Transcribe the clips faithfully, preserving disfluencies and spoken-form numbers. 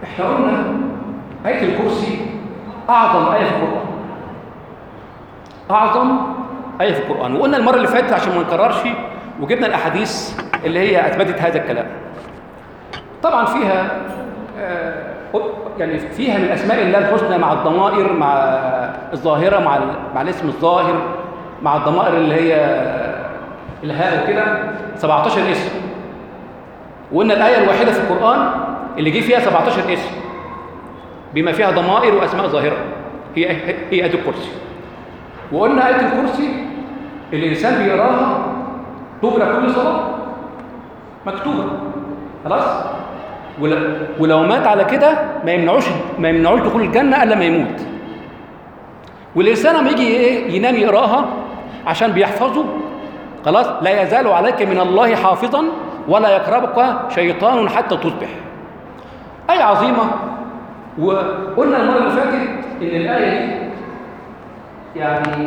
احنا قلنا آية الكرسي أعظم آية في القرآن، أعظم آية في القرآن. وقلنا المرة اللي فاتت عشان ما نكررش وجبنا الأحاديث اللي هي أثبتت هذا الكلام. طبعا فيها آه يعني فيها من أسماء الله الحسنى مع الضمائر، مع الظاهرة، مع مع الاسم الظاهر، مع الضمائر اللي هي الهاء وكده سبعتاشر اسم. وقلنا الآية الوحيدة في القرآن اللي جه فيها سبعتاشر اسم بما فيها ضمائر وأسماء ظاهرة هي هي آية الكرسي. وقلنا آية الكرسي الإنسان بيقراها دبر كل صلاة، مكتوبة خلاص، ولو مات على كده ما يمنعوش ما يمنعوش دخول الجنة إلا ما يموت. والإنسان لما يجي إيه ينام يقراها عشان بيحفظه خلاص، لا يزال عليك من الله حافظا ولا يقربك شيطان حتى تصبح. آية عظيمة. وقلنا المرة اللي فاتت إن الآية دي يعني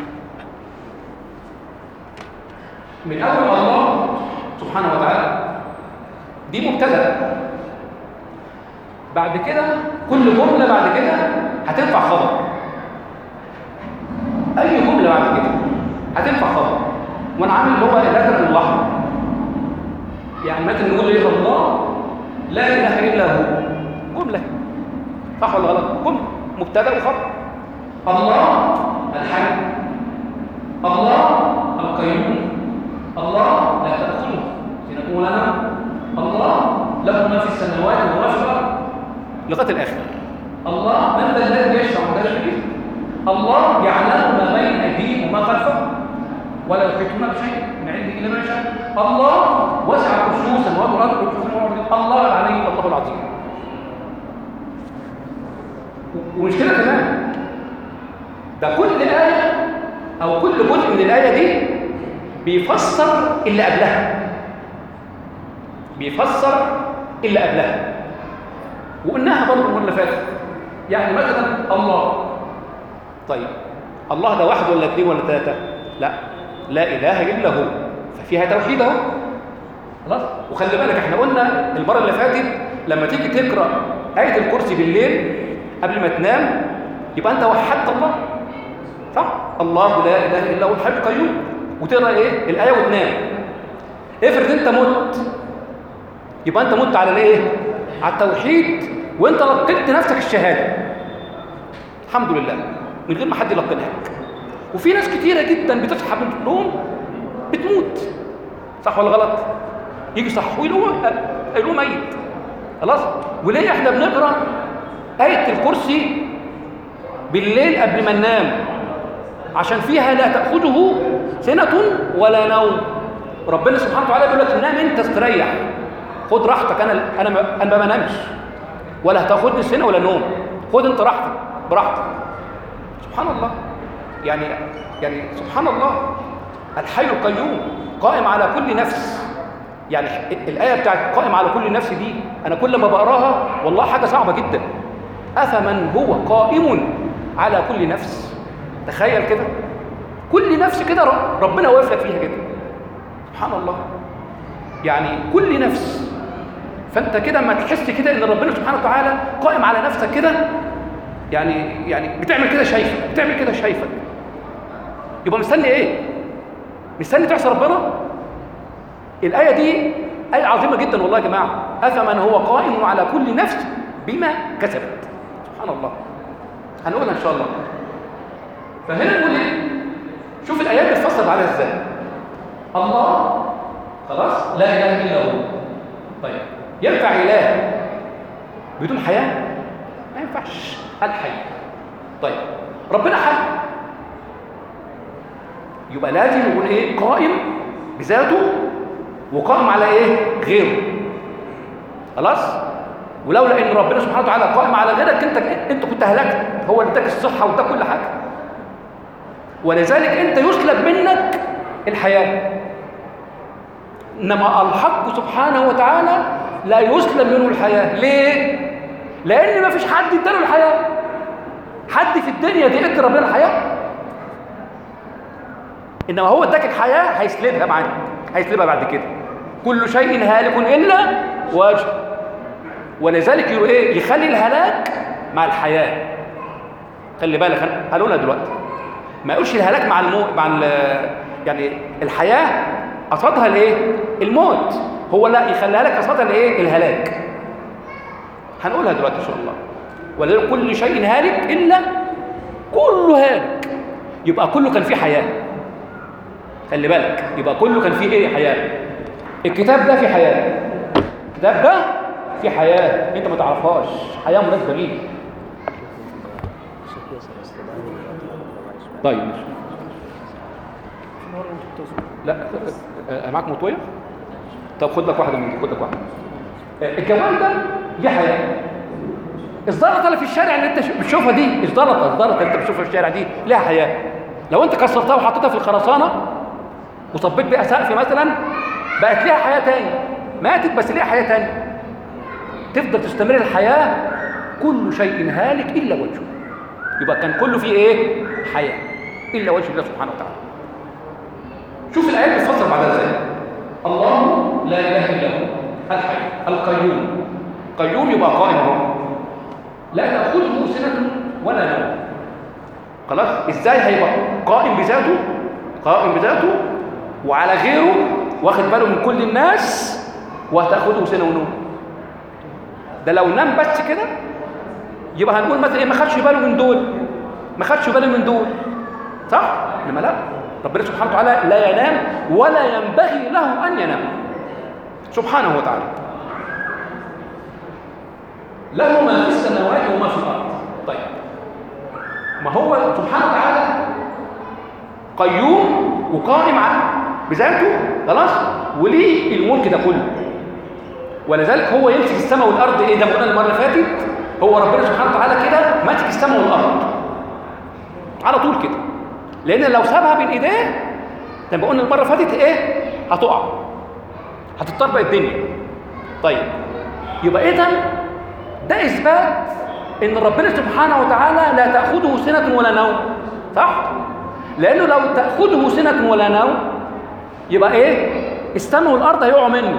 من أول الله سبحانه وتعالى دي مبتدأ، بعد كده كل جملة بعد كده هتنفع خبر. أي جملة بعد كده هتنفع خبر. وأنا عامل اللي هو اللتر الأحمر، يعني مثلا نقول إيه الله لا إله إلا هو، جملة صح ولا غلط؟ جملة مبتدأ وخبر. الله الحي، الله القيوم، الله لا تأخذه سنة ولا نوم، الله له ما في السماوات وما في الأرض لغاية الآخر. الله من ذا الذي يشفع عنده شريك، الله يعلم ما بين أيديهم وما خلفهم ولا يحيطون بشيء من علمه إلا ما شاء. الله وسع كرسيه السماوات والأرض، الله العلي الله العظيم. ومش كده كمان، ده كل آية أو كل جزء من الآية دي بيفسر اللي قبلها، بيفسر اللي قبلها. وقلناها برضه المرة اللي فاتت، يعني مثلا الله، طيب الله ده واحد ولا اثنين ولا ثلاثة؟ لا، لا إله إلا هو، ففيها توحيد اهو خلاص. وخلي بالك احنا قلنا المرة اللي فاتت لما تيجي تقرأ آية الكرسي بالليل قبل ما تنام يبقى أنت وحدت الله، صح؟ الله لا إله إلا هو الحي القيوم، وتقرأ إيه؟ الآية وتنام. افرض أنت مت، يبقى أنت مت على الإيه؟ على التوحيد، وأنت لقنت نفسك الشهادة الحمد لله من غير ما حد يلقنها لك. وفي ناس كتيرة جدا بتصحى من النوم بتموت، صح ولا غلط؟ يجي يصحوا يلاقوه ميت خلاص. وليه احنا بنقرأ آية الكرسي بالليل قبل ما ننام؟ عشان فيها لا تأخذه سنة ولا نوم. ربنا سبحانه وتعالى بيقول لك نام انت استريح، خد راحتك، انا انا ما انا ما بنامش ولا هتاخدني سنة ولا نوم، خد انت راحتك براحتك. سبحان الله، يعني يعني سبحان الله الحي القيوم قائم على كل نفس. يعني الآية بتاعت قائم على كل نفس دي أنا كل ما بقراها والله حاجة صعبة جدا. أفمن هو قائم على كل نفس، تخيل كده كل نفس كده ربنا واقف لك فيها كده، سبحان الله. يعني كل نفس، فأنت كده ما تحس كده إن ربنا سبحانه وتعالى قائم على نفسك كده، يعني يعني بتعمل كده شايفك، بتعمل كده شايفك، يبقى مستني إيه؟ مستني تعصي ربنا؟ الآية دي آية عظيمة جدا والله يا جماعة. أفمن هو قائم على كل نفس بما كسبت، سبحان الله. هنقولها إن شاء الله. فهنا نقول إيه؟ شوف الآيات بتفسر عليها إزاي. الله خلاص لا إله إلا هو. طيب ينفع إله بدون حياة؟ ما ينفعش، الحي. طيب ربنا حي، يبقى لازم يكون إيه؟ قائم بذاته وقائم على ايه؟ غيره خلاص. ولولا ان ربنا سبحانه وتعالى قائم على غيرك انت انت كنت هلكت، هو اللي اداك الصحه واداك كل حاجه، ولذلك انت يسلب منك الحياه. انما الحق سبحانه وتعالى لا يسلب منه الحياه. ليه؟ لان ما فيش حد اداله الحياه. حد في الدنيا دي ادى ربنا الحياه؟ انما هو اداك الحياه هيسلبها معاك، هيسلبها بعد كده. كل شيء هالك الا وجهه، ولذلك يقول ايه؟ يخلي الهلاك مع الحياه. خلي بالك هنقولها دلوقتي. ما يقولش الهلاك مع الموت، مع يعني الحياه قصدها الايه؟ الموت. هو لا، يخليها لك قصدها الايه؟ الهلاك. هنقولها دلوقتي ان شاء الله. ولذلك كل شيء هالك الا كله هالك. يبقى كله كان فيه حياه. خلي بالك، يبقى كله كان فيه ايه؟ حياه. الكتاب ده فيه حياه، الكتاب ده فيه حياه انت ما تعرفهاش، حياه مناسبه ليك. طيب ماشي. لا معاك مطويه؟ طب خد لك واحده من دي، خد لك واحده. الجوال ده دي حياه. الزلطه اللي في الشارع اللي انت بتشوفها دي، الزلطه الزلطه اللي انت بتشوفها في الشارع دي لها حياه. لو انت كسرتها وحطيتها في الخرسانه وصبيت بيها سقف مثلا، بقت ليها حياه تاني. ماتت بس ليها حياه تاني. تفضل تستمر الحياه. كل شيء هالك الا وجهه. يبقى كان كله فيه ايه؟ حياه الا وجه الله سبحانه وتعالى. شوف الايات بتفسر بعدها ازاي. الله لا اله الا هو الحي القيوم. قيوم يبقى قائم اهو، لا تاخذه سنه ولا نوم. خلاص. ازاي هيبقى قائم بذاته؟ قائم بذاته وعلى غيره، واخد باله من كل الناس، وهتاخذه سنه ونوم. ده لو نام بس كده يبقى هنقول مثلا ايه؟ ما خدش باله من دول، ما خدش باله من دول، صح؟ انما لا، ربنا سبحانه وتعالى لا ينام ولا ينبغي له ان ينام سبحانه وتعالى. له ما في السماوات وما في الارض. طيب، ما هو سبحانه وتعالى قيوم وقائم بذاته، خلاص، وليه الملك ده كله. ولذلك هو يمسك السماء والارض. ايه ده؟ قلنا المره اللي فاتت هو ربنا سبحانه وتعالى كده ماسك السماء والارض على طول كده، لان لو سابها بين ايديه زي ما قلنا المره اللي فاتت ايه؟ هتقع، هتضطرب الدنيا. طيب، يبقى اذا ده اثبات ان ربنا سبحانه وتعالى لا تاخذه سنه ولا نوم، صح؟ لانه لو تاخذه سنه ولا نوم يبقى ايه؟ السماء والارض هيقعوا منه.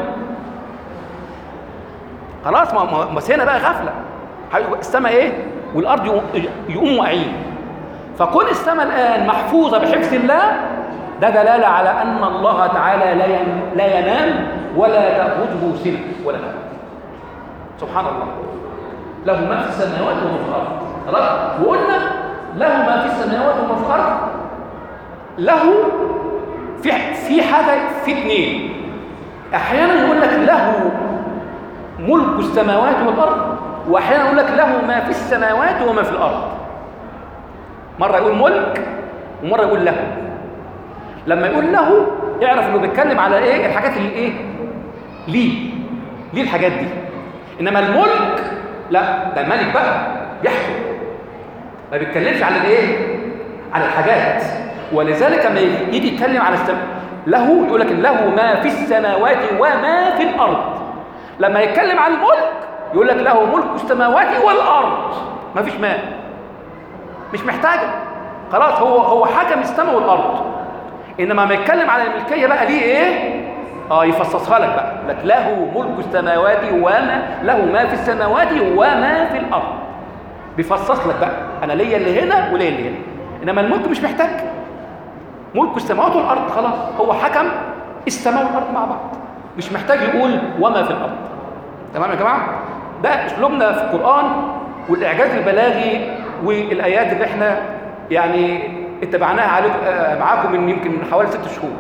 خلاص، ما هنا بقى غفله. السماء ايه؟ والارض يقوموا واقعين. فكون السماء الان محفوظه بحفظ الله، ده دلاله على ان الله تعالى لا لا ينام ولا تاخذه سنه ولا نوم. سبحان الله. له ما في السماوات وما في الارض. خلاص. وقلنا له ما في السماوات وما في الارض. له في في حاجه، في اثنين. احيانا يقول لك له ملك السماوات والارض، واحيانا يقول لك له ما في السماوات وما في الارض. مره يقول ملك ومره يقول له. لما يقول له اعرف انه بيتكلم على ايه؟ الحاجات اللي ايه؟ ليه ليه الحاجات دي. انما الملك لا، ده الملك بقى يحكم، ما بيتكلمش على الايه؟ على الحاجات. ولذلك لما يجي يتكلم على السماء له يقول لك له ما في السماوات وما في الارض. لما يتكلم عن الملك يقول لك له ملك السماوات والارض. ما فيش ماء، مش محتاجه، خلاص. هو هو حكم السماء والارض. انما ما يتكلم على الملكيه بقى ليه ايه؟ اه يفصصها لك بقى، لك له ملك السماوات وما له ما في السماوات وما في الارض. بيفصص لك بقى انا ليا اللي هنا وليا اللي هنا. انما الملك مش محتاج، ملك السماوات والارض خلاص. هو حكم السماء والارض مع بعض، مش محتاج يقول وما في الارض. تمام يا جماعه؟ ده اسلوبنا في القران والاعجاز البلاغي والايات اللي احنا يعني اتبعناها عليكم معاكم من يمكن من حوالي ست شهور.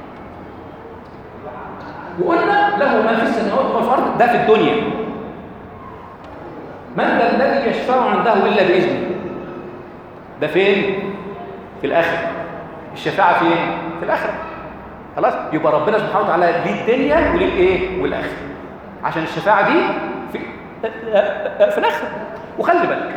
وقلنا له ما في السماوات وما في الارض. ده في الدنيا. من ذا الذي يشفع عنده الا باذنه. ده فين؟ في الاخره. الشفاعه فين؟ في الاخره. خلاص. يبقى ربنا سبحانه وتعالى ليه الدنيا وليه الايه؟ والاخره. عشان الشفاعه دي في في الاخره. وخلي بالك،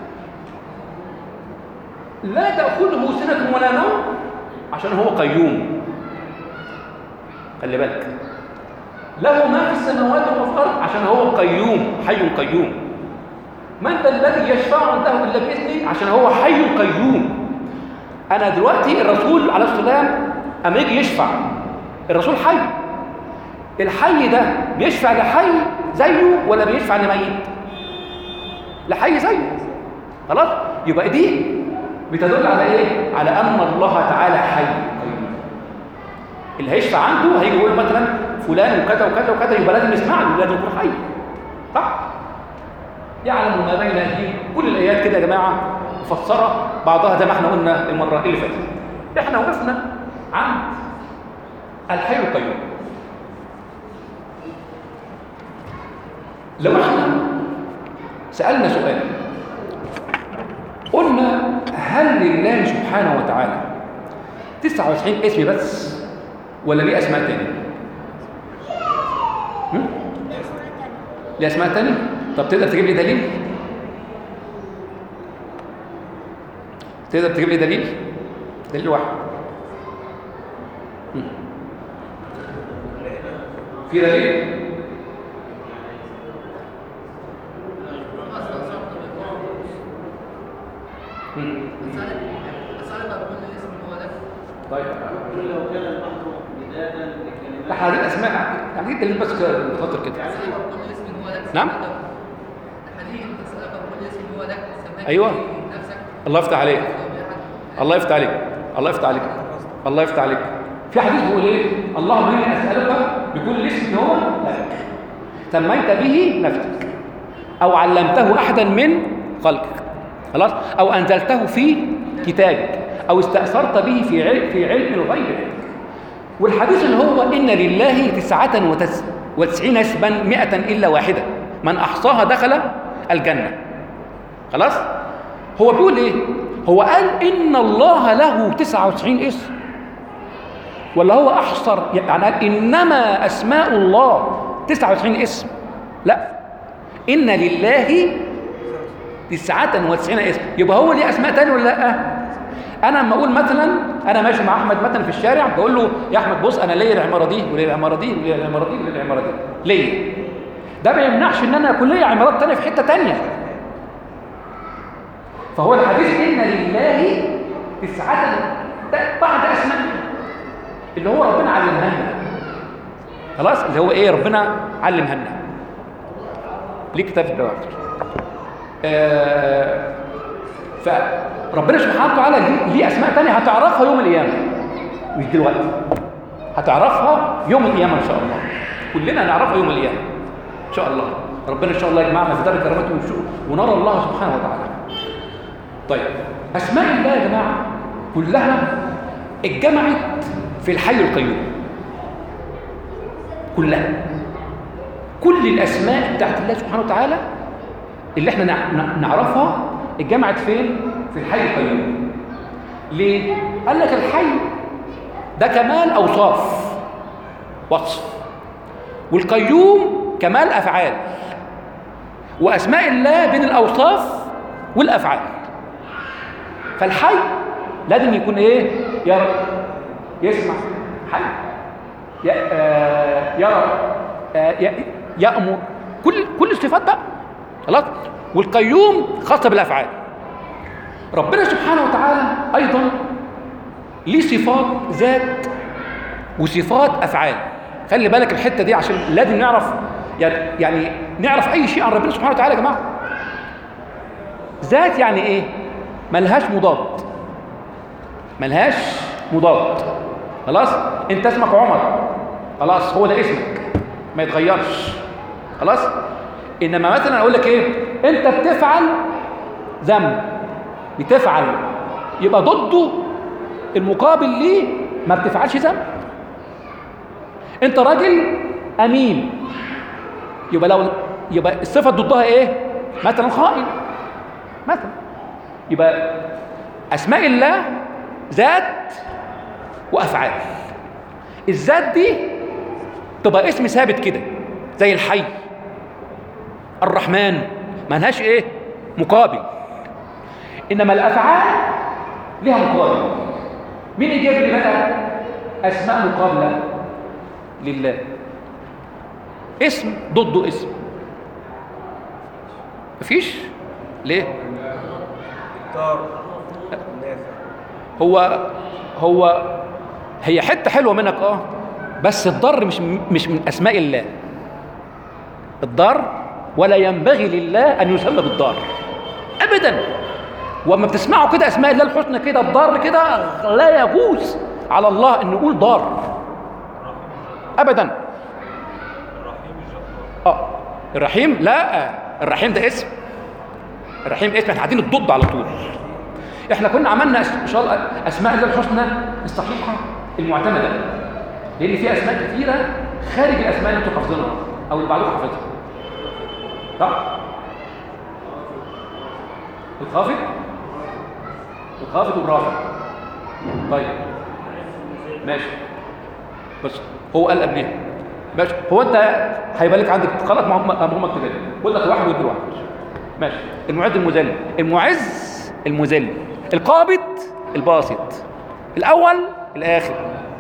لا تاخذه سنه ولا نوم عشان هو قيوم. خلي بالك، له ما في السماوات وما في الارض عشان هو قيوم، حي قيوم. من ذا الذي يشفع عنده الا باذنه عشان هو حي قيوم. انا دلوقتي الرسول عليه السلام اما يجي يشفع، الرسول حي. الحي ده بيشفع لحي زيه ولا بيشفع لميت؟ لحي زيه. خلاص؟ يبقى دي بتدل على ايه؟ على ان الله تعالى حي قيوم. اللي هيشفع عنده هيجي يقول مثلا فلان وكذا وكذا وكذا، يبقى لازم يسمع له، لازم يكون حي. صح؟ يعلم ما بين ايديهم. كل الايات كده يا جماعه مفسره بعضها زي ما احنا قلنا المره اللي فاتت. احنا وقفنا عند الحي القيوم. لو احنا سالنا سؤال قلنا هل لله سبحانه وتعالى تسعة وتسعين اسم بس ولا ليه اسماء تانية؟ ليه اسماء تانية؟ طب تقدر تجيب لي دليل؟ تقدر تجيب لي دليل؟ دليل واحد. في دليل؟ طيب لو كان البحر مدادا لكلمات هذه الاسماء يعني دي دليل بس بخاطر كده. نعم الحديث تسألك كل اسم هو لك سماك. ايوه نفسك. الله يفتح عليك. الله يفتح عليك. الله يفتح عليك. الله يفتح عليك. في حديث بيقول ايه؟ اللهم اني اسالك بكل اسم هو لك سميت به نفسك او علمته احدا من خلقك. خلاص؟ او انزلته في كتابك او استأثرت به في علم في علم الغيب. والحديث اللي هو ان لله تسعة وتسعين اسما مئة الا واحده من احصاها دخل الجنه. خلاص؟ هو بيقول ايه؟ هو قال ان الله له تسعة وتسعين اسم ولا هو احصر؟ يعني قال انما اسماء الله تسعة وتسعين اسم؟ لا، ان لله تسعة وتسعين اسم. يبقى هو ليه اسماء تانية ولا لا؟ انا لما اقول مثلا انا ماشي مع احمد مثلا في الشارع بقول له يا احمد بص انا ليا العماره دي وليا العماره دي وليا العماره دي وليا العماره دي ليا، ده ما يمنعش ان انا يكون ليا عمارات ثانيه في حته ثانيه. فهو الحديث ان لله تسعة بعد اسماء اللي هو ربنا علمها لنا. خلاص؟ اللي هو ايه؟ ربنا علمها لنا. ليه كتاب الدواعي. آه فربنا سبحانه وتعالى ليه اسماء ثانيه هتعرفها يوم القيامه، مش دلوقتي، هتعرفها يوم القيامه ان شاء الله. كلنا هنعرفها يوم القيامه ان شاء الله. ربنا ان شاء الله يجمعنا في دار كرامته ونرى الله سبحانه وتعالى. طيب اسماء الله يا جماعه كلها اتجمعت في الحي القيوم. كلها، كل الاسماء بتاعت الله سبحانه وتعالى اللي احنا نعرفها اتجمعت فين؟ في الحي القيوم. ليه؟ قال لك الحي ده كمال اوصاف، وصف، والقيوم كمال افعال، واسماء الله بين الاوصاف والافعال. فالحي لازم يكون ايه؟ يرى، يسمع، حي، يرى، يأمر، كل كل الصفات بقى. خلاص؟ والقيوم خاصة بالأفعال. ربنا سبحانه وتعالى أيضا ليه صفات ذات وصفات أفعال. خلي بالك الحتة دي عشان لازم نعرف يعني, يعني نعرف أي شيء عن ربنا سبحانه وتعالى يا جماعة. ذات يعني إيه؟ ملهاش مضاد، ملهاش مضاد. خلاص؟ أنت اسمك عمر، خلاص هو ده اسمك ما يتغيرش. خلاص؟ انما مثلا اقول لك ايه؟ انت بتفعل ذنب، بتفعل، يبقى ضده المقابل ليه ما بتفعلش ذنب. انت راجل امين، يبقى لو يبقى الصفه ضدها ايه؟ مثلا خائن مثلا. يبقى اسماء الله ذات وافعال. الذات دي تبقى اسم ثابت كده زي الحي، الرحمن، ما لهاش ايه؟ مقابل. انما الافعال لها مقابل. مين يجيب لي بقى اسماء مقابله لله؟ اسم ضده اسم، مفيش. ليه؟ هو هو هي حته حلوه منك اه، بس الضر مش مش من اسماء الله. الضر ولا ينبغي لله ان يسمى بالضار ابدا. وما بتسمعوا كده اسماء الله الحسنى كده الضار كده، لا يجوز على الله ان نقول ضار ابدا. اه الرحيم، لا الرحيم ده اسم. الرحيم اسم، احنا قاعدين الضد على طول. احنا كنا عملنا ان شاء الله اسماء الله الحسنى الصحيحه المعتمده، لان في اسماء كثيره خارج الاسماء اللي انتم حافظينها او اللي بعضكم حافظها. صح؟ الخافض الخافض والرافع. طيب ماشي، بس هو قال قبليها ماشي. هو انت هيبقى لك عندك خلاص مهمه كده، قول لك واحد وادي واحد ماشي. المعز المذل، المعز المذل، القابض الباسط، الاول الاخر،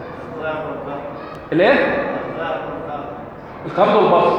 الايه؟ القابض والباسط،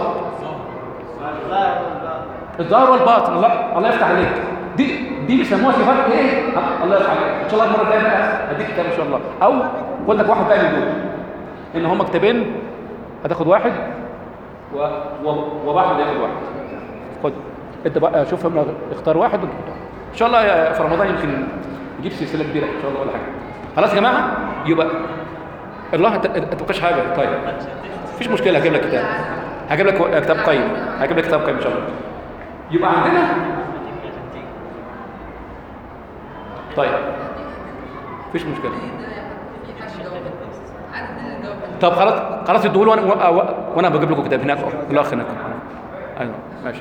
الظاهر والباطن. الله الله يفتح عليك. دي دي بيسموها صفات ايه؟ الله يفتح عليك. ان شاء الله المره الجايه بقى هديك كتاب ان شاء الله، او خد لك واحد بقى من دول، ان هم كتابين هتاخد واحد و... و... وواحد ياخد واحد. خد انت بقى شوف اختار واحد وانت ان شاء الله في رمضان يمكن نجيب سلسله كبيره ان شاء الله ولا حاجه. خلاص يا جماعه، يبقى الله انت ما تبقاش حاجه. طيب مفيش مشكله، هجيب لك كتاب، هجيب لك كتاب قيم، هجيب لك كتاب قيم ان شاء الله. يبقى عندنا طيب مفيش مشكله. طب خلاص خلاص ادوا له وانا وانا بجيب لكم كتاب هناك الاخ هناك. ايوه ماشي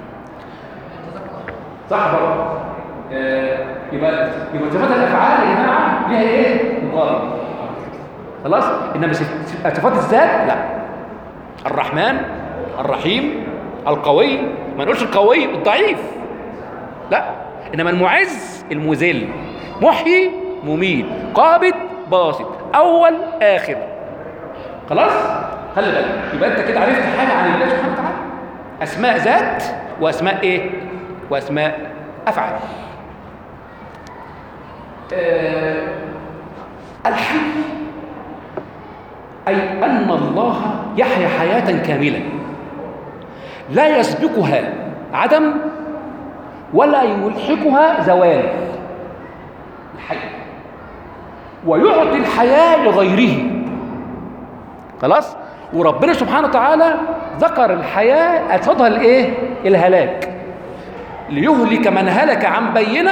صح برضه. آه يبقى يبقى صفات الافعال يا جماعه ليها ايه؟ مقابل. خلاص. انما صفات الذات لا. الرحمن، الرحيم، القوي، ما نقولش القوي الضعيف لا، انما المعز المذل، محيي مميت، قابض باسط، اول اخر. خلاص خلي بالك. يبقى انت كده عرفت حاجه عن الله سبحانه وتعالى، اسماء ذات واسماء ايه؟ واسماء افعال. أه الحي، اي ان الله يحيا حياه كامله لا يسبقها عدم ولا يلحقها زوال. الحي ويعطي الحياه لغيره. خلاص. وربنا سبحانه وتعالى ذكر الحياه قصدها الايه؟ الهلاك، ليهلك من هلك عن بينه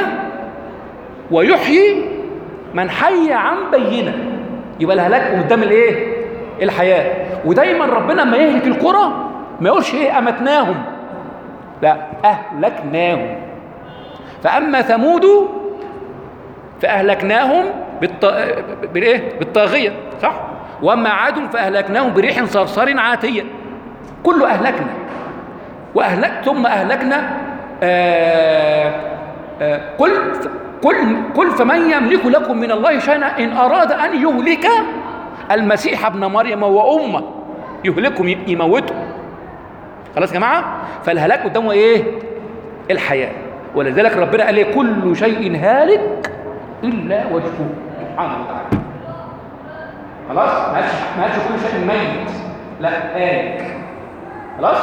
ويحيي من حي عن بينه. يبقى الهلاك قدام الايه؟ الحياه. ودايما ربنا ما يهلك القرى ما يقولش ايه امتناهم، لا اهلكناهم. فاما ثمود فاهلكناهم بالط... بالايه؟ بالطاغيه. صح. واما عاد فاهلكناهم بريح صرصر عاتيه. كله اهلكنا واهلك ثم اهلكنا. آآ آآ قل قل قل فمن يملك لكم من الله شيئا ان اراد ان يهلك المسيح ابن مريم وامه. يهلكهم يموتهم. خلاص يا جماعه. فالهلاك قدامه ايه؟ الحياه. ولذلك ربنا قال ايه؟ كل شيء هالك الا وجهه سبحانه وتعالى. خلاص. ما قالش ما قالش كل شيء ميت، لا هالك. خلاص.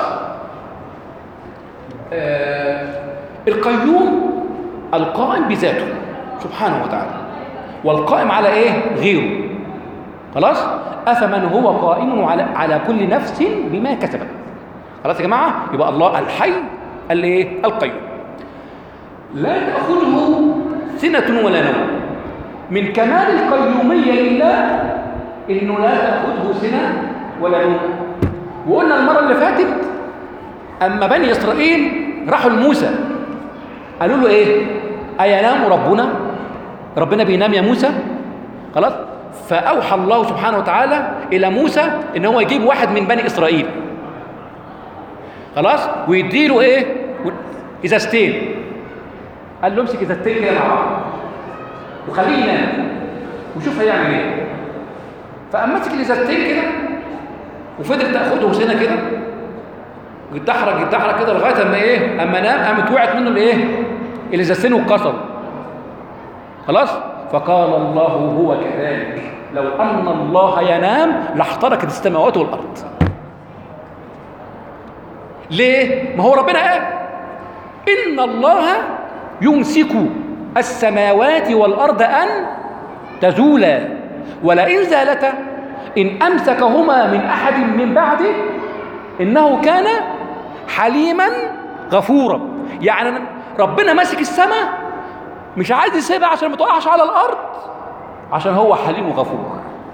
آه القيوم القائم بذاته سبحانه وتعالى، والقائم على ايه؟ غيره. خلاص. افمن هو قائم على على كل نفس بما كسبت. خلاص يا جماعه. يبقى الله الحي الايه؟ القيوم. لا تاخذه سنه ولا نوم. من كمال القيوميه لله انه لا تاخذه سنه ولا نوم. وقلنا المره اللي فاتت اما بني اسرائيل راحوا لموسى قالوا له ايه؟ اينام ربنا؟ ربنا بينام يا موسى؟ خلاص. فاوحى الله سبحانه وتعالى الى موسى ان هو يجيب واحد من بني اسرائيل. خلاص. ويديله ايه؟ ازازتين. قال له امسك ازازتين كده مع بعض وخليه ينام وشوف هيعمل ايه. فقام مسك الازازتين كده وفضل تاخده سنه كده يتدحرج يتدحرج كده لغايه اما ايه؟ اما نام قامت وقعت منه الايه؟ الازازتين واتكسروا. خلاص. فقال الله هو كذلك لو أن الله ينام لاحترقت السماوات والأرض. ليه؟ ما هو ربنا قال إن الله يمسك السماوات والأرض أن تزولا ولئن زالتا إن أمسكهما من أحد من بعده إنه كان حليما غفورا. يعني ربنا ماسك السماء مش عايز يسيبها عشان ما تقعش على الأرض، عشان هو حليم وغفور،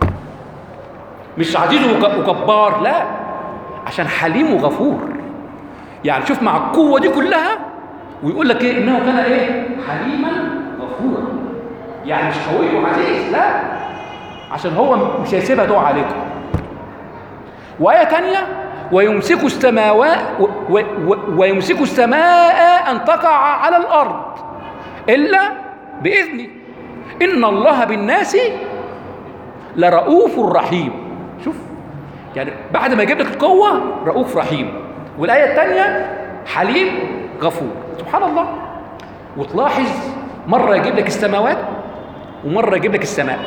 مش عزيز وجبار، لا، عشان حليم وغفور. يعني شوف مع القوة دي كلها ويقول لك ايه؟ انه كان ايه؟ حليما غفورا. يعني مش قوي وعزيز، لا، عشان هو مش هيسيبها تقع عليكم. وآية تانية ويمسك السماوات و... و... و... ويمسك السماء أن تقع على الأرض إلا بإذنه إن الله بالناس لرؤوف رحيم. شوف يعني بعد ما يجيب لك القوة رؤوف رحيم، والآية الثانية حليم غفور. سبحان الله. وتلاحظ مرة يجيب لك السماوات ومرة يجيب لك السماء.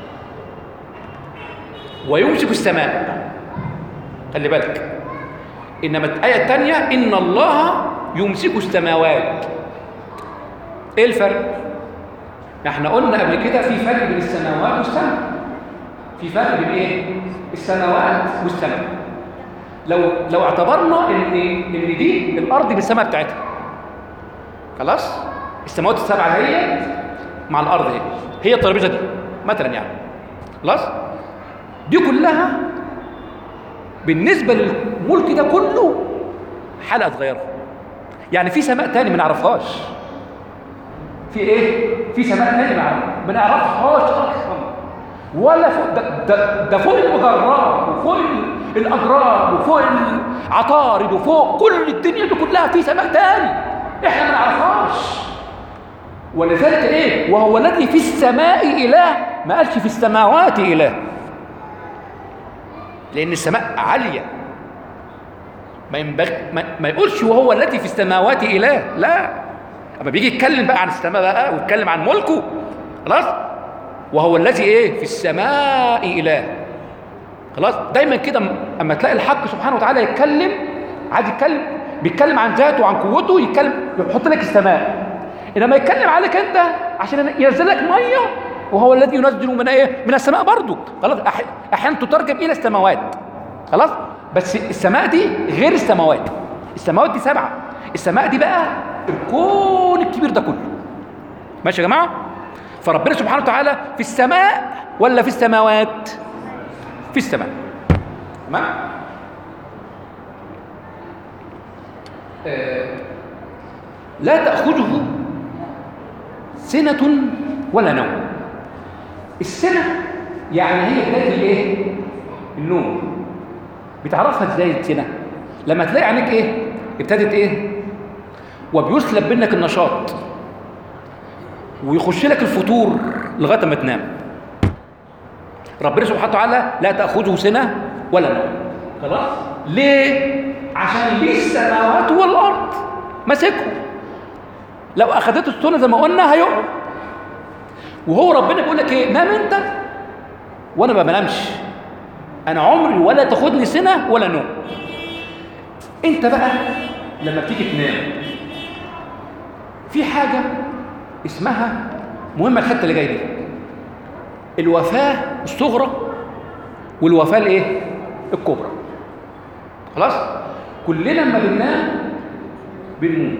ويمسك السماء، خلي بالك، إنما الآية الثانية إن الله يمسك السماوات. إيه الفرق؟ احنا قلنا قبل كده في فرق بين السماوات والسماء. في فرق بين ايه؟ السماوات والسماء. لو لو اعتبرنا ان ان دي الارض بالسماء بتاعتها، خلاص؟ السماوات السبعه هي مع الارض هي هي الترابيزه دي مثلا، يعني خلاص؟ دي كلها بالنسبه للملك ده كله حلقه صغيره. يعني في سماء تاني ما نعرفهاش. في ايه؟ في سماء تاني ما نعرفهاش اصلا، ولا فوق ده, ده, ده فوق المجرات وفوق الاجرام وفوق العطارد وفوق كل الدنيا دي كلها في سماء تاني احنا ما نعرفهاش. ولذلك ايه؟ وهو الذي في السماء اله، ما قالش في السماوات اله، لان السماء عاليه. ما ينبغي ما, ما يقولش وهو الذي في السماوات اله، لا. اما بيجي يتكلم بقى عن السماء بقى ويتكلم عن ملكه، خلاص، وهو الذي ايه؟ في السماء اله. خلاص؟ دايما كده اما تلاقي الحق سبحانه وتعالى يتكلم، عايز يتكلم، بيتكلم عن ذاته وعن قوته، يتكلم يحط لك السماء. انما يتكلم عليك انت عشان ينزل لك ميه، وهو الذي ينزل من ايه؟ من السماء برضه. خلاص؟ احيانا تترجم الى السماوات، خلاص، بس السماء دي غير السماوات. السماوات دي سبعه، السماء دي بقى الكون الكبير ده كله. ماشي يا جماعه؟ فربنا سبحانه وتعالى في السماء ولا في السماوات؟ في السماء. تمام؟ آه لا تأخذه سنة ولا نوم. السنة يعني هي بداية الايه؟ النوم. بتعرفها ازاي السنة؟ لما تلاقي عينيك ايه؟ ابتدت ايه؟ وبيسلب منك النشاط ويخش لك الفطور لغايه ما تنام. ربنا سبحانه وتعالى لا تاخذه سنه ولا نوم. خلاص؟ ليه؟ عشان ليه السماوات والارض ماسكه. لو اخذته السنه زي ما قلنا هيقع. وهو ربنا بيقول لك ايه؟ نام انت وانا ما بنامش. انا عمري ولا تاخذني سنه ولا نوم. انت بقى لما بتيجي تنام في حاجه اسمها مهمه، الحته اللي جايه دي، الوفاه الصغرى والوفاه الايه؟ الكبرى. خلاص؟ كلنا لما بننام بنموت.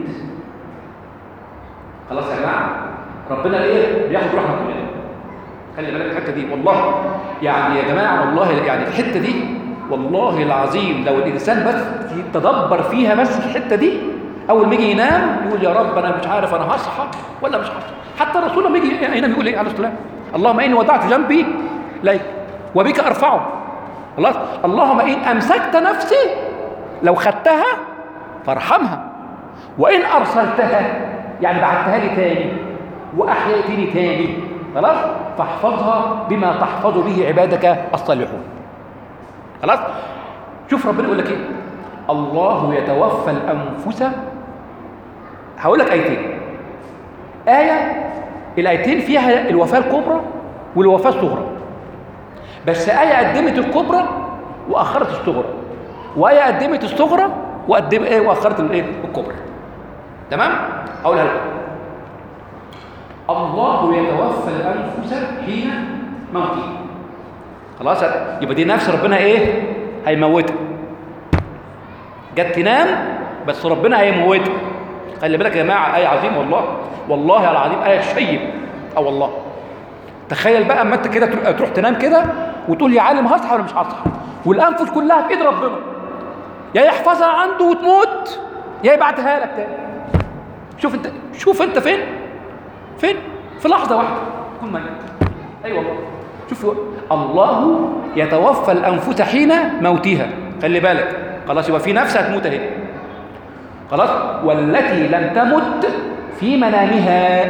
خلاص يا جماعه؟ ربنا ايه؟ بياخد روحنا كلنا. خلي بالك الحته دي، والله يعني يا جماعه، والله يعني الحته دي والله العظيم لو الانسان بس يتدبر فيها بس الحته دي، اول ما يجي ينام يقول يا رب انا مش عارف انا هصحى ولا مش هصحى. حتى الرسول لما يجي ينام يقول ايه عليه الصلاه والسلام؟ اللهم اني وضعت جنبي ليك وبك ارفعه. خلاص؟ اللهم ان امسكت نفسي لو خدتها فارحمها، وان ارسلتها يعني بعتها لي تاني واحييتني تاني، خلاص، فاحفظها بما تحفظ به عبادك الصالحون. خلاص؟ شوف ربنا يقول لك ايه؟ الله يتوفى الانفس. هقول لك ايتين. ايه الايتين فيها الوفاه الكبرى والوفاه الصغرى، بس ايه قدمت الكبرى واخرت الصغرى، وايه قدمت الصغرى وقدم ايه واخرت الايه الكبرى. تمام؟ اقولها لكم. الله يتوفى الانفس حين موتها. خلاص، يبقى دي نفس ربنا ايه هيموتها، جت تنام بس ربنا هيموتها. خلي بالك يا جماعه، ايه عظيم والله، والله العظيم ايه شيب. اه والله تخيل بقى اما انت كده تروح تنام كده وتقول يا عالم هصحى ولا مش هصحى، والانفس كلها في ايد ربنا، يا يحفظها عنده وتموت يا يبعتها لك تاني. شوف انت شوف انت فين فين في لحظه واحده تكون ميت. اي أيوة والله. شوف الله يتوفى الانفس حين موتها، خلي بالك. خلاص يبقى في نفس هتموت اهي. خلاص، والتي لم تمت في منامها.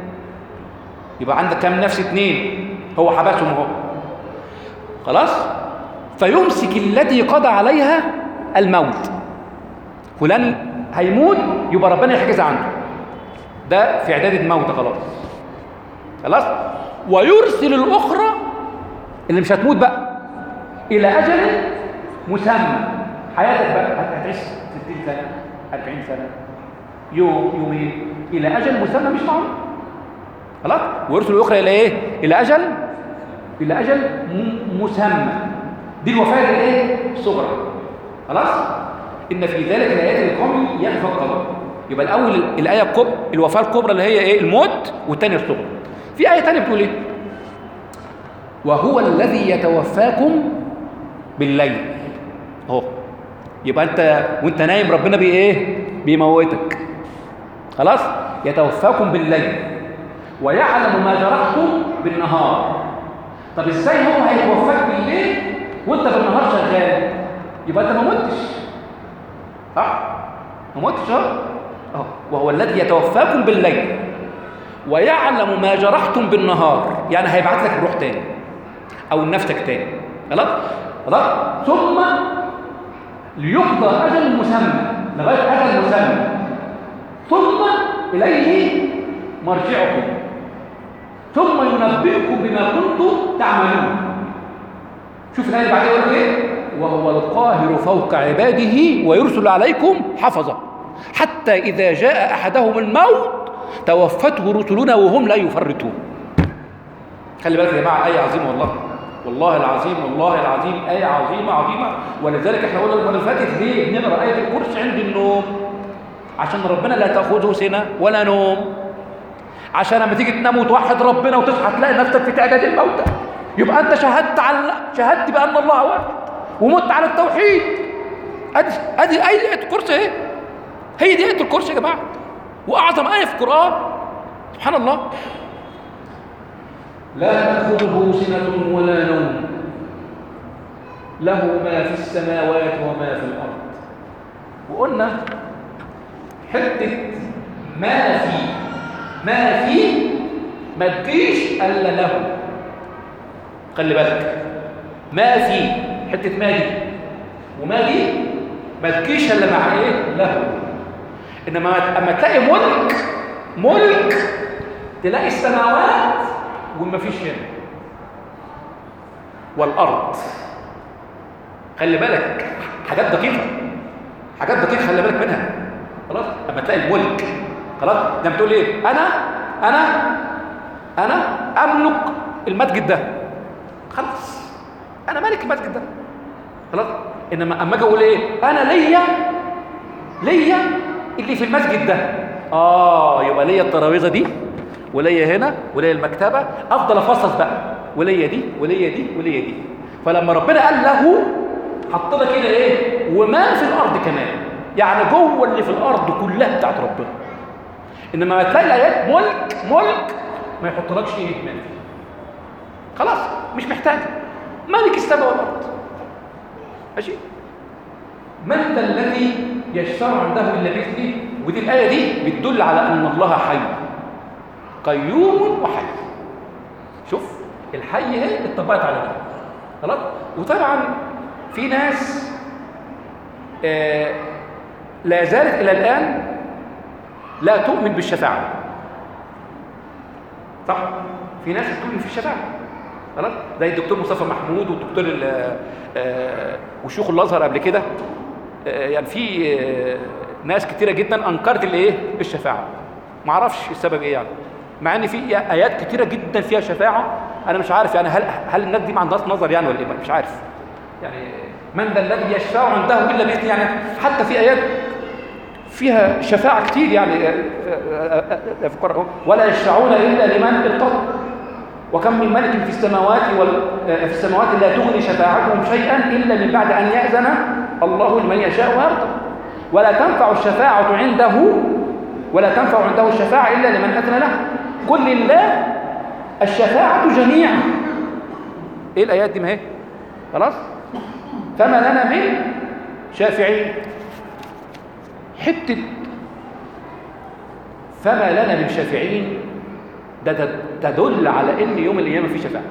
يبقى عندك كم نفس؟ اتنين، هو حبسهم اهو. خلاص، فيمسك التي قضى عليها الموت. فلان هيموت يبقى ربنا يحجز عنده، ده في اعداد الموت. خلاص خلاص، ويرسل الاخرى اللي مش هتموت بقى الى اجل مسمى. حياتك بقى هتعيش ستين سنه أربعين سنه يوم يومين الى اجل مسمى مش معروف. خلاص، ويرسل الاخرى الى ايه؟ الى اجل الى اجل مسمى. دي الوفاه الايه؟ الصغرى. خلاص، ان في ذلك الايات لقوم يتفكرون. يبقى الاول الايه الكبرى، الوفاه الكبرى اللي هي ايه؟ الموت، والثانيه الصغرى. في ايه ثانيه بتقول ايه؟ وهو الذي يتوفاكم بالليل. اهو، يبقى انت وانت نايم ربنا بي ايه؟ بيموتك. خلاص، يتوفاكم بالليل ويعلم ما جرحتم بالنهار. طب ازاي هو هيتوفاك بالليل وانت بالنهار شغال؟ يبقى انت ما متش، صح؟ ما متش. اهو، وهو الذي يتوفاكم بالليل ويعلم ما جرحتم بالنهار، يعني هيبعت لك الروح تاني او نفسك تاني. خلاص خلاص، ثم ليقضى اجل مسمى، لغايه اجل مسمى، ثم اليه مرجعكم ثم ينبئكم بما كنتم تعملون. شوف الايه اللي بعدها يقول ايه؟ وهو القاهر فوق عباده ويرسل عليكم حفظه حتى اذا جاء احدهم الموت توفته رسلنا وهم لا يفرطون. خلي بالك يا جماعه، ايه عظيمه والله، والله العظيم، والله العظيم ايه عظيمه عظيمه. ولذلك احنا قلنا المره اللي فاتت ليه بنقرا ايه الكرسي عند النوم؟ عشان ربنا لا تاخذه سنه ولا نوم، عشان لما تيجي تنام وتوحد ربنا وتصحى تلاقي نفسك في تعداد الموتى، يبقى انت شهدت على شهدت بان الله واحد ومت على التوحيد. ادي ادي ايه الكرسي ايه؟ هي دي ايه الكرسي يا جماعه، واعظم ايه في القران. سبحان الله. لا تأخذه سنة ولا نوم له ما في السماوات وما في الأرض. وقلنا حتة ما في ما في ما تجيش إلا له. خلي بالك، ما في حتة ما دي وما دي ما تجيش إلا مع إيه؟ له. إنما أما تلاقي ملك ملك تلاقي السماوات وما فيش هنا والارض. خلي بالك، حاجات دقيقه حاجات دقيقه خلي بالك منها. خلاص، اما تلاقي الملك، خلاص لما تقول ايه؟ انا انا انا املك المسجد ده، خلاص انا مالك المسجد ده. خلاص، انما اما اجي اقول ايه؟ انا ليا ليا اللي في المسجد ده، اه يبقى ليا الترابيزه دي وليا هنا وليا المكتبه، افضل افصص بقى وليا دي وليا دي وليا دي. فلما ربنا قال له حط لك كده ايه؟ وما في الارض كمان، يعني جوه اللي في الارض كلها بتاعت ربنا. انما ما تلاقي الايات ملك ملك ما يحطلكش ايه؟ مال. خلاص مش محتاج مالك السماء والارض. ماشي؟ من ذا الذي يشفع عنده الا باذنه؟ ودي الايه دي بتدل على ان الله حي قيوم وحي. شوف الحي اهي اتطبقت على ده. خلاص. وطبعا في ناس آه لا زالت الى الان لا تؤمن بالشفاعه. صح؟ في ناس بتقول في الشفاعه خلاص، زي الدكتور مصطفى محمود والدكتور وشيوخ الازهر قبل كده. يعني في ناس كتيره جدا انكرت الايه الشفاعه، ما اعرفش السبب ايه يعني، مع ان في ايات كتيره جدا فيها شفاعه. انا مش عارف يعني هل هل الناس دي ما عندهاش نظر يعني ولا ايه، مش عارف يعني. من ذا الذي يشفع عنده الا باذنه، يعني حتى في ايات فيها شفاعه كتير يعني، ولا يشفعون الا لمن ارتضى، وكم من ملك في السماوات وال... في السماوات لا تغني شفاعتهم شيئا الا من بعد ان ياذن الله لمن يشاء ويرضى، ولا تنفع الشفاعه عنده ولا تنفع عنده الشفاعه الا لمن اذن له، قل لله الشفاعه جميعا. ايه الايات دي؟ ما هي خلاص. فما لنا من شافعين، حته فما لنا من شافعين ده تدل على ان يوم القيامه في شفاعه.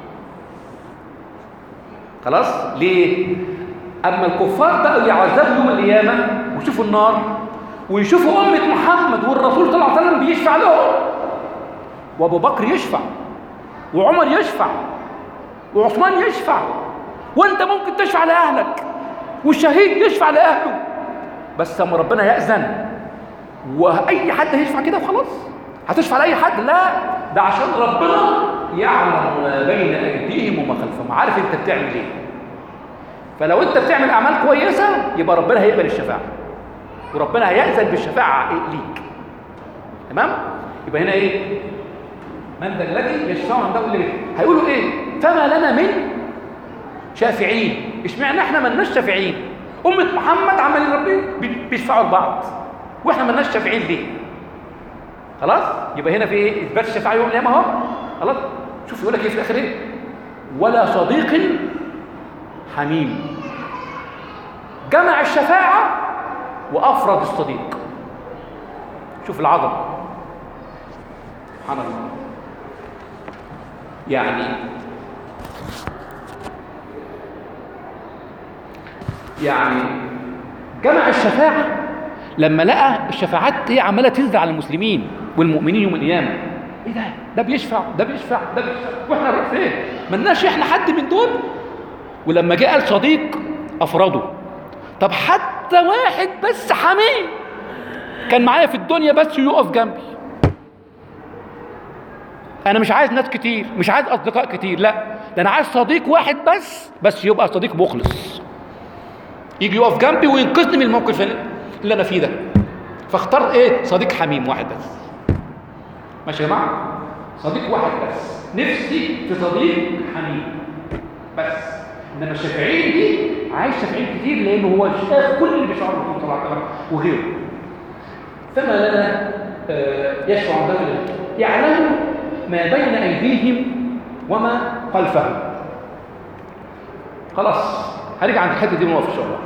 خلاص. ليه؟ اما الكفار بقوا يعذبوا يوم القيامه ويشوفوا النار ويشوفوا امه محمد والرسول صلى الله عليه وسلم بيشفع لهم، وابو بكر يشفع وعمر يشفع وعثمان يشفع، وانت ممكن تشفع لاهلك والشهيد يشفع لاهله، بس اما ربنا يأذن واي حد هيشفع كده وخلاص هتشفع لاي حد؟ لا، ده عشان ربنا يعلم ما بين ايديهم وما خلفهم، عارف انت بتعمل ايه. فلو انت بتعمل اعمال كويسه يبقى ربنا هيقبل الشفاعه وربنا هيأذن بالشفاعه ليك. تمام؟ يبقى هنا ايه؟ من ذا الذي يشفع عنده الا باذنه. هيقولوا ايه؟ فما لنا من شافعين. اشمعنى احنا مالناش شافعين؟ امه محمد عمالين ربنا بيشفعوا لبعض واحنا مالناش شافعين ليه؟ خلاص. يبقى هنا في ايه؟ اثبات الشفاعه يوم القيامه اهو. خلاص. شوف يقول لك ايه في الاخر ايه؟ ولا صديق حميم. جمع الشفاعه وافرد الصديق. شوف العظمه، سبحان الله. يعني يعني جمع الشفاعه لما لقى الشفاعات ايه عماله تنزل على المسلمين والمؤمنين يوم القيامه. ايه ده؟ ده بيشفع ده بيشفع ده بيشفع واحنا نروح فين؟ مالناش احنا حد من دول. ولما جه قال صديق افرده. طب حتى واحد بس حميم كان معايا في الدنيا بس يقف جنبي. انا مش عايز ناس كتير، مش عايز اصدقاء كتير، لا، ده انا عايز صديق واحد بس بس يبقى صديق مخلص يجي يقف جنبي وينقذني من الموقف اللي انا فيه ده. فاختار ايه؟ صديق حميم واحد بس. ماشي يا جماعه؟ صديق واحد بس. نفسي في صديق حميم بس. انما الشافعين دي عايز شافعين كتير لانه هو شاف كل اللي بيشعر به صلى الله عليه وسلم وغيره. فما لنا يشفع عنده يعلم ما بين ايديهم وما خلفهم. خلاص هرجع عند الحته دي ونقف ان شاء الله.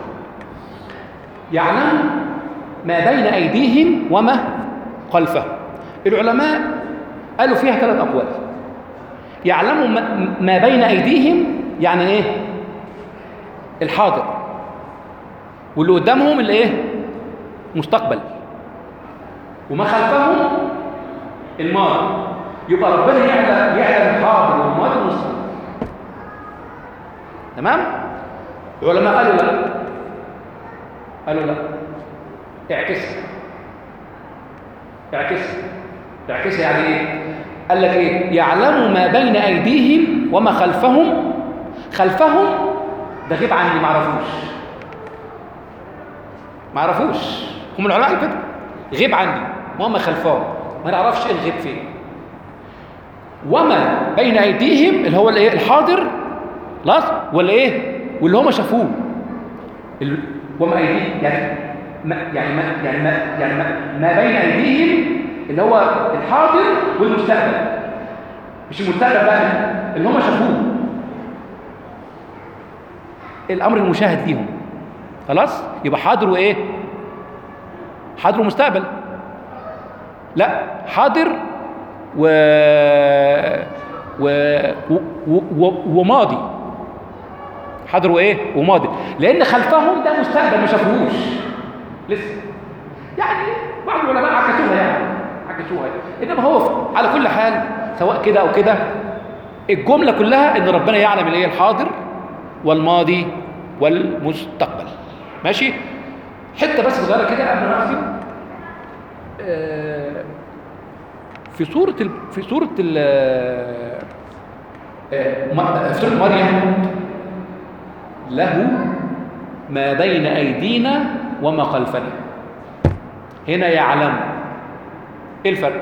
يعلم ما بين ايديهم وما خلفهم. العلماء قالوا فيها ثلاث اقوال. يعلموا ما بين ايديهم يعني ايه؟ الحاضر، واللي قدامهم اللي ايه؟ مستقبل، وما خلفهم الماضي. يبقى ربنا يعلم يعلم الحاضر والماضي والمستقبل. تمام؟ العلماء قالوا لا، قالوا لا، اعكسها اعكسها اعكسها يعني ايه؟ قال لك ايه؟ يعلموا ما بين ايديهم وما خلفهم. خلفهم ده غيب عني، ما عرفوش ما عرفوش هم العلماء قالوا كده، غيب عني وما خلفهم، ما نعرفش ايه الغيب فين. وما بين ايديهم اللي هو الايه؟ الحاضر، خلاص، ولا ايه؟ واللي هم شافوه. ال... وما ايديهم يعني ما يعني ما يعني ما يعني ما, ما بين ايديهم اللي هو الحاضر والمستقبل، مش المستقبل بقى، اللي هم شافوه، الامر المشاهد ليهم. خلاص. يبقى حاضر وايه؟ حاضر ومستقبل. لا، حاضر و... و... و... و... وماضي. حاضر وايه؟ وماضي، لان خلفهم ده مستقبل ما شافوهوش لسه. يعني بعض العلماء عكسوها، يعني عكسوها. انما هو على كل حال سواء كده او كده الجمله كلها ان ربنا يعلم الايه الحاضر والماضي والمستقبل. ماشي. حته بس صغيره كده قبل ما اختم. آه في سوره ال... في سوره ال... آه في سوره مريم له ما بين ايدينا وما خلفنا. هنا يعلم. ايه الفرق؟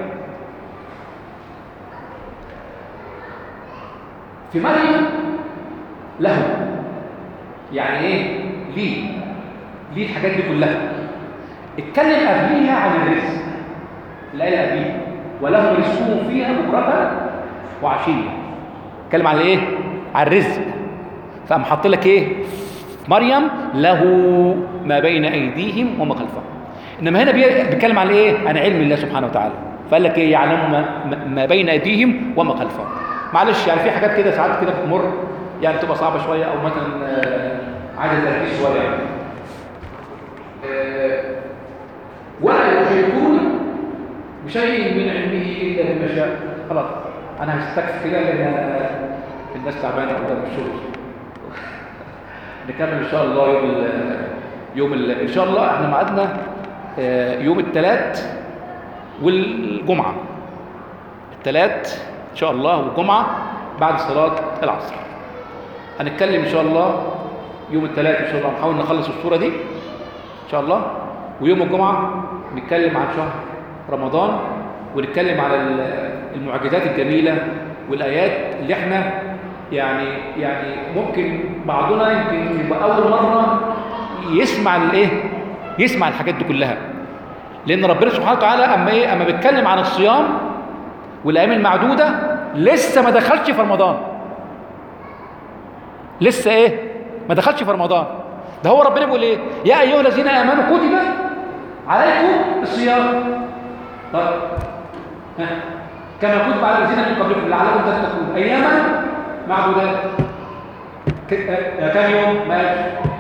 في مريم له يعني ايه؟ ليه ليه الحاجات دي كلها. اتكلم قبليها عن الرزق. الايه قبليها ولهم رزقهم فيها بكره وعشيه. اتكلم عن ايه؟ عن الرزق. فقام حط لك ايه؟ مريم له ما بين ايديهم وما خلفهم. انما هنا بيتكلم عن ايه؟ عن علم الله سبحانه وتعالى. فقال لك ايه؟ يعلم ما, ما بين ايديهم وما خلفهم. معلش يعني في حاجات كده ساعات كده بتمر يعني تبقى صعبه شويه او مثلا عايزه تركيز شويه يعني. أه ولا يحيطون بشيء من علمه الا بما شاء. خلاص انا هستكفي كده لان الناس تعبانه قدام الشغل. نكمل ان شاء الله يوم ال يوم ال ان شاء الله. احنا ميعادنا يوم الثلاث والجمعه. الثلاث ان شاء الله والجمعه بعد صلاه العصر. هنتكلم ان شاء الله يوم الثلاث ان شاء الله نحاول نخلص الصوره دي ان شاء الله. ويوم الجمعه نتكلم عن شهر رمضان ونتكلم على المعجزات الجميله والايات اللي احنا يعني يعني ممكن بعضنا يمكن يبقى اول مره يسمع الايه يسمع الحاجات دي كلها. لان ربنا سبحانه وتعالى اما ايه اما بيتكلم عن الصيام والايام المعدوده لسه ما دخلش في رمضان. لسه ايه ما دخلش في رمضان. ده هو ربنا بيقول ايه؟ يا ايها الذين امنوا كتب عليكم الصيام. طيب ها كما كتب على الذين من قبلكم لعلكم تتقون اياما معدودات. كم يوم؟ ماشي.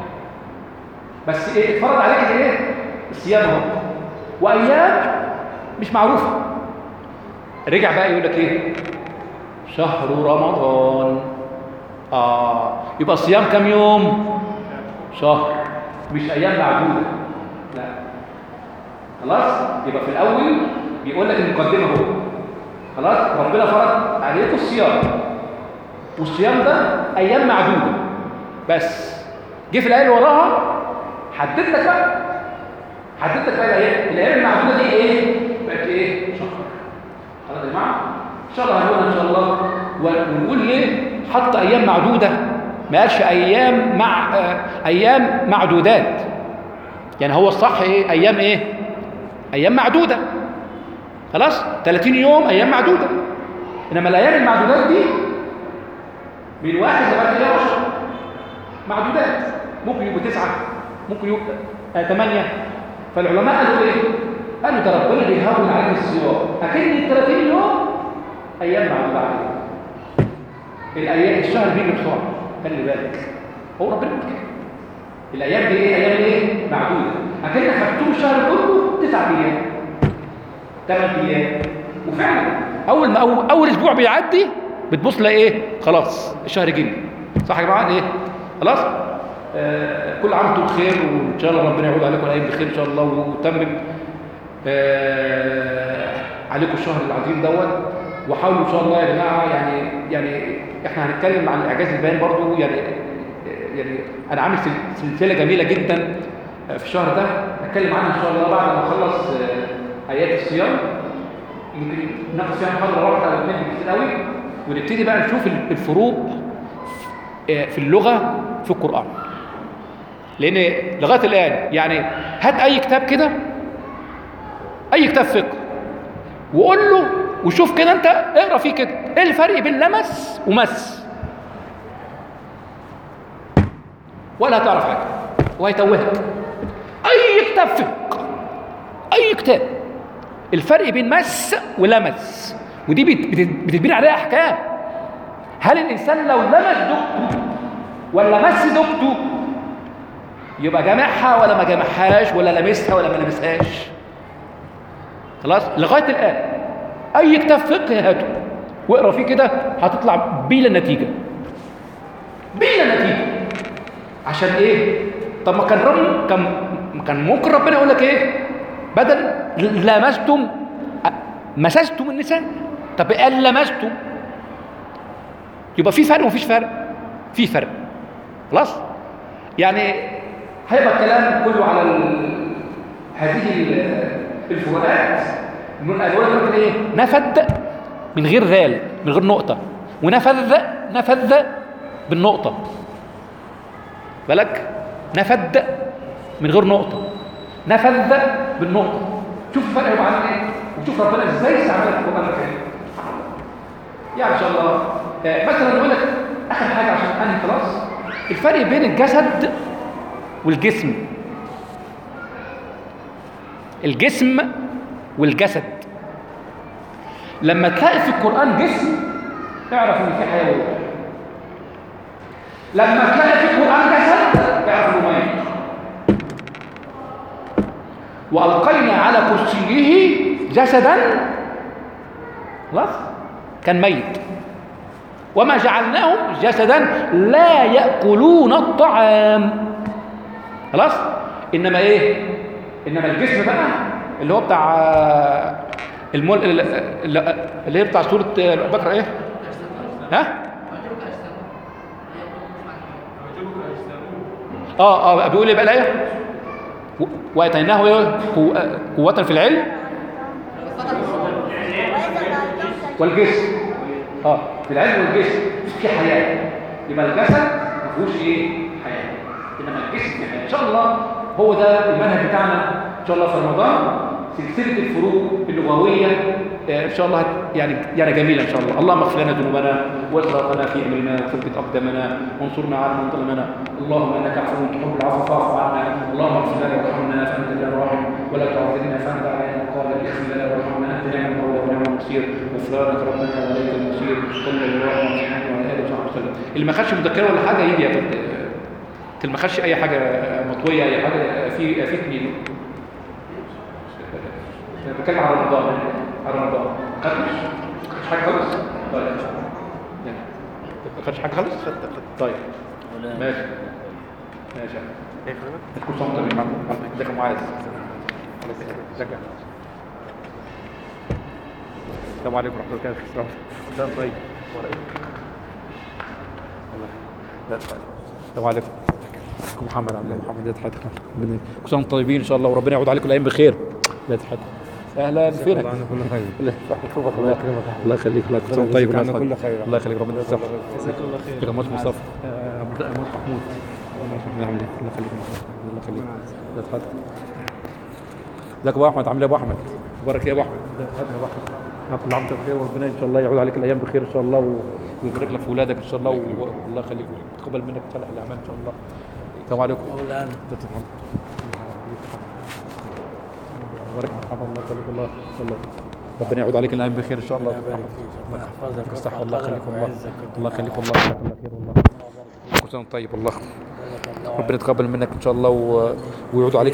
بس ايه اتفرض عليك ايه؟ الصيام اهو. وايام مش معروفه. رجع بقى يقول لك ايه؟ شهر رمضان. اه يبقى الصيام كم يوم؟ شهر مش ايام معدوده. لا خلاص. يبقى في الاول بيقول لك المقدمه اهو. خلاص ربنا فرض عليكم الصيام والصيام ده ايام معدوده. بس جه في الايه اللي وراها حدد لك بقى حدد لك بقى الايام الايام المعدوده دي ايه؟ بقت ايه؟ شهر. خلاص يا جماعه ان شاء الله هنقولها ان شاء الله. ونقول ليه حط ايام معدوده ما قالش ايام مع آه ايام معدودات. يعني هو الصح ايه؟ ايام ايه؟ ايام معدوده. خلاص ثلاثين يوم ايام معدوده. انما الايام المعدودات دي من واحد لغايه عشرة معدودات. ممكن يبقوا تسعه ممكن يبقوا آه ثمانيه. فالعلماء قالوا ايه؟ قالوا ده ربنا بيهون علينا الصيام اكن ال ثلاثين يوم ايام معدوده علينا. الايام الشهر بيجي بسرعه خلي بالك. هو ربنا بيقول كده الايام دي ايه؟ ايام ايه؟ معدوده. اكن خدتوه الشهر كله تسعة ايام ثمان ايام. وفعلا اول ما اول, أول اسبوع بيعدي بتبص لها ايه؟ خلاص الشهر جه. صح يا جماعه؟ ايه؟ خلاص. آه كل عام وانتم بخير وان شاء الله ربنا يعود عليكم الايام بخير ان شاء الله ويتمم آه عليكم الشهر العظيم دوت. وحاولوا ان شاء الله يا جماعه يعني يعني احنا هنتكلم عن اعجاز البيان برضو. يعني يعني انا عامل سلسله جميله جدا في الشهر ده هتكلم عنها ان شاء الله بعد ما اخلص ايات الصيام. يمكن ناخد فيها محاضره واحده او اثنين كتير قوي ونبتدي بقى نشوف الفروق في اللغه في القران. لان لغايه الان يعني هات اي كتاب كده اي كتاب فقه وقول له وشوف كده انت اقرا فيه كده ايه الفرق بين لمس ومس ولا هتعرف حاجه وهيتوهك. اي كتاب فقه اي كتاب الفرق بين مس ولمس ودي بتتبني عليها احكام. هل الانسان لو لمس دكته ولا مس دكته يبقى جامعها ولا ما جامعهاش ولا لمسها ولا ما لمسهاش؟ خلاص لغايه الان اي كتاب فقه هاته واقرا فيه كده هتطلع بلا نتيجه بلا نتيجه. عشان ايه؟ طب ما كان رب كان كان ممكن ربنا يقول لك ايه؟ بدل لمستم مسستم النساء. طب قال لمستم، يبقى في فرق ومفيش فرق؟ في فرق. خلاص يعني هيبقى الكلام كله على ال... هذه الفروقات من الأدوات ايه؟ نفد من غير ذال، من غير نقطة، ونفذ نفذ بالنقطة. بالك؟ نفد من غير نقطة، نفذ بالنقطة. شوف الفرق يبقى عن ايه؟ وشوف ربنا ازاي استعملها في القرآن الكريم. يعني ان شاء الله آه مثلا نقول لك اخر حاجة عشان انهي خلاص، الفرق بين الجسد والجسم. الجسم والجسد، لما تلاقي في القرآن جسم اعرف ان في حياة وروح. لما تلاقي في القرآن جسد اعرف انه ميت. وألقينا على كرسيه جسدا، خلاص كان ميت. وما جعلناهم جسدا لا يأكلون الطعام، خلاص. انما ايه؟ انما الجسم بقى اللي هو بتاع المول اللي هي بتاع سورة بكرة ايه؟ ها؟ اه اه بيقول ايه بقى الايه؟ واتيناه ايه؟ قوة في العلم والجسم. اه في العلم والجسم في حياة. يبقى الجسد ما فيهوش ايه؟ حياة. انما الجسم في حياة. ان شاء الله هو ده المنهج بتاعنا ان شاء الله في رمضان، سلسلة الفروق اللغوية ان شاء الله يعني يعني جميلة ان شاء الله. اللهم اغفر لنا ذنوبنا واسرافنا في امرنا وثبت اقدامنا وانصرنا على من ظلمنا. اللهم انك عفو تحب العفو فاعف عنا. اللهم اغفر لنا وارحمنا فانت الراحم، ولا تعذبنا فانت علينا قادر. اغفر لنا وارحمنا انت نعم المولى ونعم النصير. غفرانك ربنا واليك المصير. صلى الله عليه وعلى اله وصحبه وسلم. اللي ما خدش مذكره ولا حاجه يجي ياخد، اللي ما خدش اي حاجه مطويه اي حاجه في في اتنين. بتكلم على رمضان، على رمضان خدتش خدتش حاجه خالص. طيب يعني ما خدتش حاجه خالص. طيب ماشي ماشي ايه خدمه كل سنه وانت طيب. ازيك يا معاذ؟ ازيك؟ السلام عليكم ورحمه الله وبركاته. السلام طيب السلام عليكم. محمد عبد الله محمد ازي حضرتك؟ كل سنه وانتم طيبين ان شاء الله، وربنا يعود عليكم الايام بخير. ازي حضرتك؟ اهلا فينك؟ الله كل خير. الله يكرمك. الله يخليك. الله كل سنه طيب. كل خير. الله يخليك. ربنا يسعدك. جزاك الله خير. يا جماعه مصطفى ابو محمود. الله يخليك. الله يخليك. الله يخليك. ازي حضرتك؟ ازيك يا ابو احمد؟ عامل ايه يا ابو احمد؟ مبارك يا ابو احمد. ازي حضرتك يا ابو احمد؟ كل عام وانت بخير، وربنا ان شاء الله يعود عليك الايام بخير ان شاء الله، ويبارك لك في اولادك ان شاء الله، والله يخليك ويتقبل منك صالح الاعمال ان شاء الله. السلام عليكم. اهلا. بارك محمد. الله يخليك. الله الله ربنا يعود عليك الايام بخير ان شاء الله. الله يحفظك ويصحك. الله يخليك. الله الله يخليك. الله يجزاك الله خير. والله كل سنه طيب. والله ربنا يتقبل منك ان شاء الله ويعود عليك